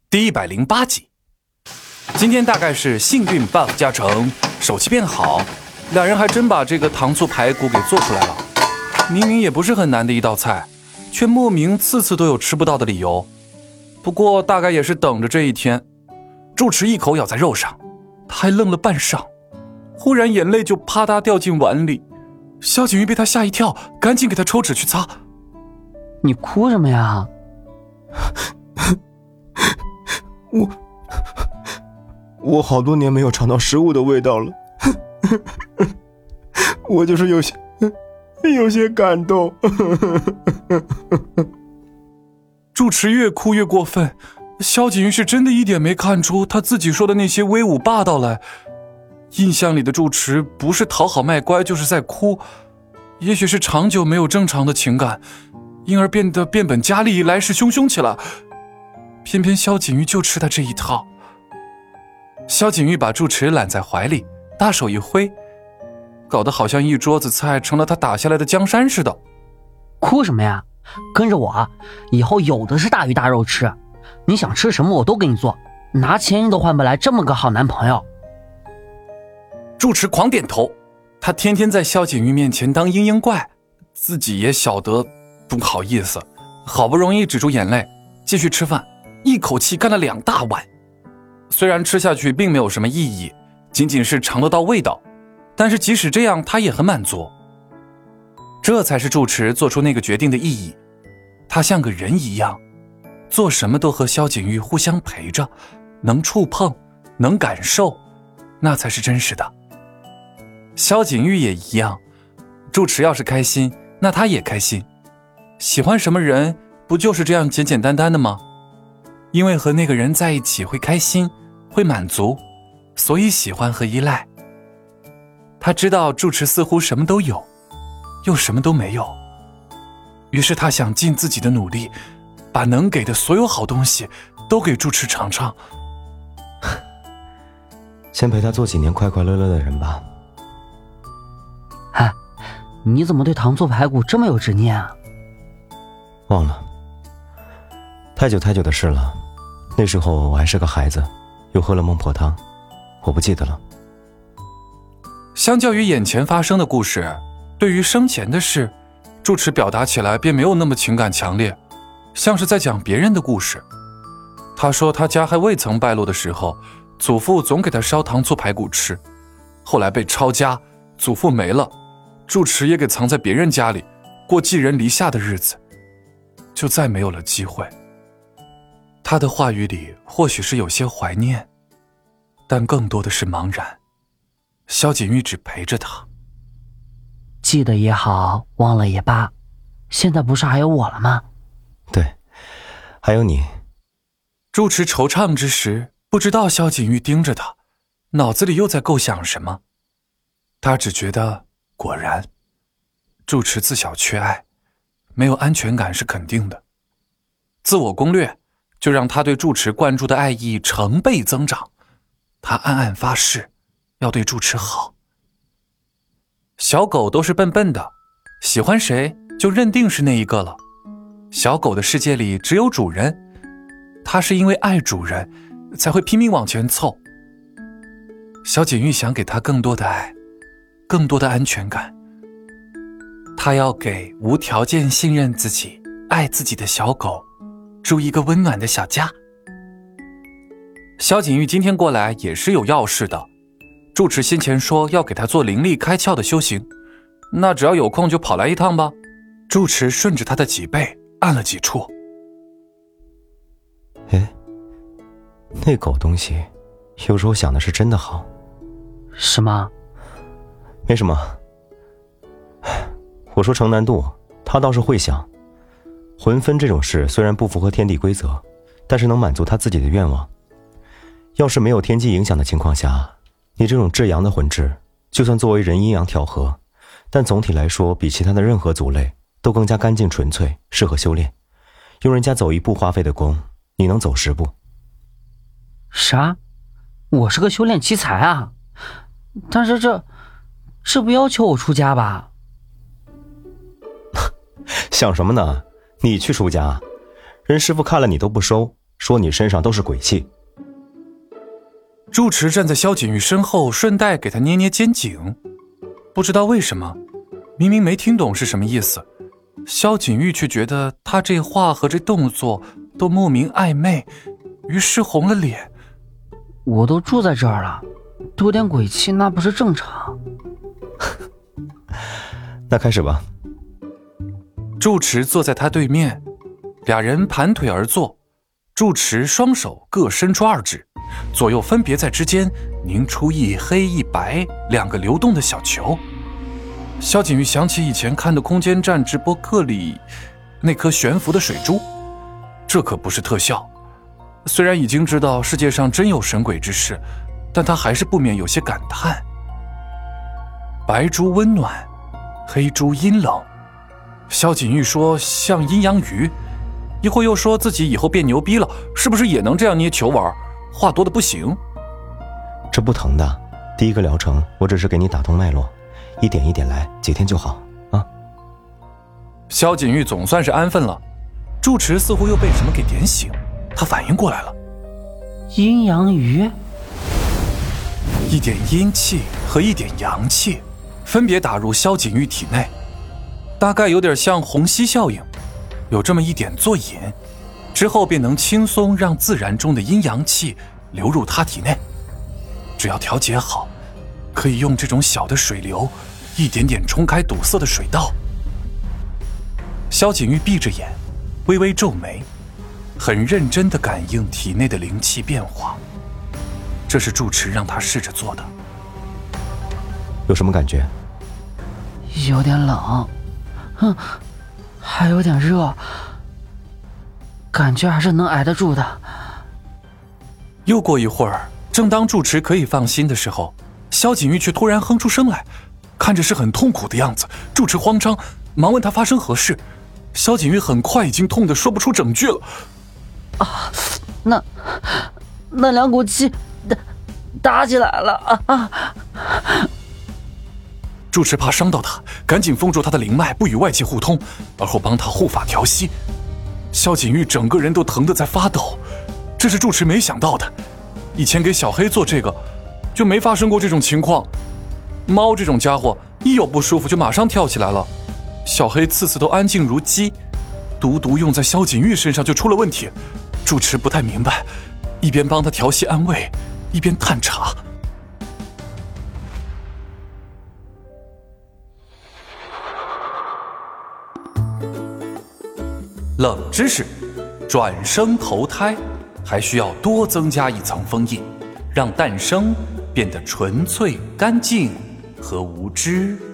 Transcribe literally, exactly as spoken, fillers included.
第一百零八集。今天大概是幸运 buff 加成，手气变好，两人还真把这个糖醋排骨给做出来了。明明也不是很难的一道菜，却莫名次次都有吃不到的理由。不过大概也是等着这一天。住持一口咬在肉上，他还愣了半晌，忽然眼泪就啪嗒掉进碗里。萧景玉被他吓一跳，赶紧给他抽纸去擦。 你哭什么呀？ 我我好多年没有尝到食物的味道了，我就是有些有些感动。 住持越哭越过分，萧景玉是真的一点没看出他自己说的那些威武霸道来。印象里的住持不是讨好卖乖，就是在哭，也许是长久没有正常的情感，因而变得变本加厉，来势汹汹起来。偏偏萧景玉就吃他这一套。萧景玉把住持揽在怀里，大手一挥，搞得好像一桌子菜成了他打下来的江山似的。 哭什么呀？跟着我，以后有的是大鱼大肉吃，你想吃什么我都给你做，拿钱你都换不来这么个好男朋友。 住持狂点头，他天天在萧景玉面前当嘤嘤怪，自己也晓得不好意思，好不容易止住眼泪，继续吃饭，一口气干了两大碗。虽然吃下去并没有什么意义，仅仅是尝得到味道，但是即使这样他也很满足。这才是住持做出那个决定的意义。他像个人一样，做什么都和萧景玉互相陪着，能触碰，能感受，那才是真实的。萧景玉也一样，住持要是开心，那他也开心。喜欢什么人，不就是这样简简单单的吗？因为和那个人在一起会开心，会满足，所以喜欢和依赖。他知道住持似乎什么都有，又什么都没有，于是他想尽自己的努力，把能给的所有好东西都给住持尝尝。 先陪他做几年快快乐乐的人吧。 哎，你怎么对糖醋排骨这么有执念啊？ 忘了，太久太久的事了。那时候我还是个孩子，又喝了孟婆汤，我不记得了。 相较于眼前发生的故事，对于生前的事，住持表达起来便没有那么情感强烈，像是在讲别人的故事。他说他家还未曾败落的时候，祖父总给他烧糖醋排骨吃，后来被抄家，祖父没了，住持也给藏在别人家里，过寄人篱下的日子，就再没有了机会。他的话语里或许是有些怀念，但更多的是茫然。萧景玉只陪着他， 记得也好，忘了也罢，现在不是还有我了吗？ 对，还有你。 住持惆怅之时，不知道萧景玉盯着他，脑子里又在构想什么。他只觉得，果然，住持自小缺爱，没有安全感是肯定的。自我攻略就让他对住持灌注的爱意成倍增长，他暗暗发誓要对住持好。小狗都是笨笨的，喜欢谁就认定是那一个了。小狗的世界里只有主人，它是因为爱主人才会拼命往前凑。萧景玉想给他更多的爱，更多的安全感。他要给无条件信任自己、爱自己的小狗住一个温暖的小家。萧景玉今天过来也是有要事的，住持先前说要给他做灵力开窍的修行，那只要有空就跑来一趟吧。住持顺着他的脊背按了几处。 哎，那狗东西有时候想的是真的好。 什么？ 没什么。我说程南渡，他倒是会想，魂分这种事虽然不符合天地规则，但是能满足他自己的愿望。要是没有天机影响的情况下，你这种至阳的魂质，就算作为人阴阳调和，但总体来说比其他的任何族类都更加干净纯粹，适合修炼。用人家走一步花费的功，你能走十步。 啥？我是个修炼奇才啊，但是这这不要求我出家吧？ 想什么呢？你去出家，人师傅看了你都不收， 说你身上都是鬼气。 住持站在萧景玉身后，顺带给他捏捏肩颈。不知道为什么，明明没听懂是什么意思，萧景玉却觉得他这话和这动作都莫名暧昧，于是红了脸。 我都住在这儿了，多点鬼气那不是正常？ 那开始吧。 住持坐在他对面，俩人盘腿而坐，住持双手各伸出二指，左右分别在之间凝出一黑一白两个流动的小球。萧景玉想起以前看的空间站直播课里那颗悬浮的水珠，这可不是特效。虽然已经知道世界上真有神鬼之事，但他还是不免有些感叹。白珠温暖，黑珠阴冷。萧景玉说像阴阳鱼，一会儿又说自己以后变牛逼了，是不是也能这样捏球玩？话多的不行。 这不疼的，第一个疗程我只是给你打通脉络，一点一点来，几天就好啊。 萧景玉总算是安分了。住持似乎又被什么给点醒，他反应过来了。 阴阳鱼， 一点阴气和一点阳气分别打入萧景玉体内，大概有点像虹吸效应，有这么一点做引，之后便能轻松让自然中的阴阳气流入他体内。只要调节好，可以用这种小的水流一点点冲开堵塞的水道。萧景玉闭着眼，微微皱眉，很认真地感应体内的灵气变化。这是住持让他试着做的。 有什么感觉？ 有点冷，哼，还有点热，感觉还是能挨得住的。 又过一会儿，正当住持可以放心的时候，萧景玉却突然哼出声来，看着是很痛苦的样子。住持慌张，忙问他发生何事。萧景玉很快已经痛得说不出整句了。 啊，那那两股气打打起来了啊啊！ 住持怕伤到他，赶紧封住他的灵脉，不与外界互通，而后帮他护法调息。萧景玉整个人都疼得在发抖，这是住持没想到的。以前给小黑做这个，就没发生过这种情况。猫这种家伙，一有不舒服就马上跳起来了。小黑次次都安静如鸡，独独用在萧景玉身上就出了问题。住持不太明白，一边帮他调息安慰，一边探查。冷知识：转生投胎还需要多增加一层封印，让诞生变得纯粹、干净和无知。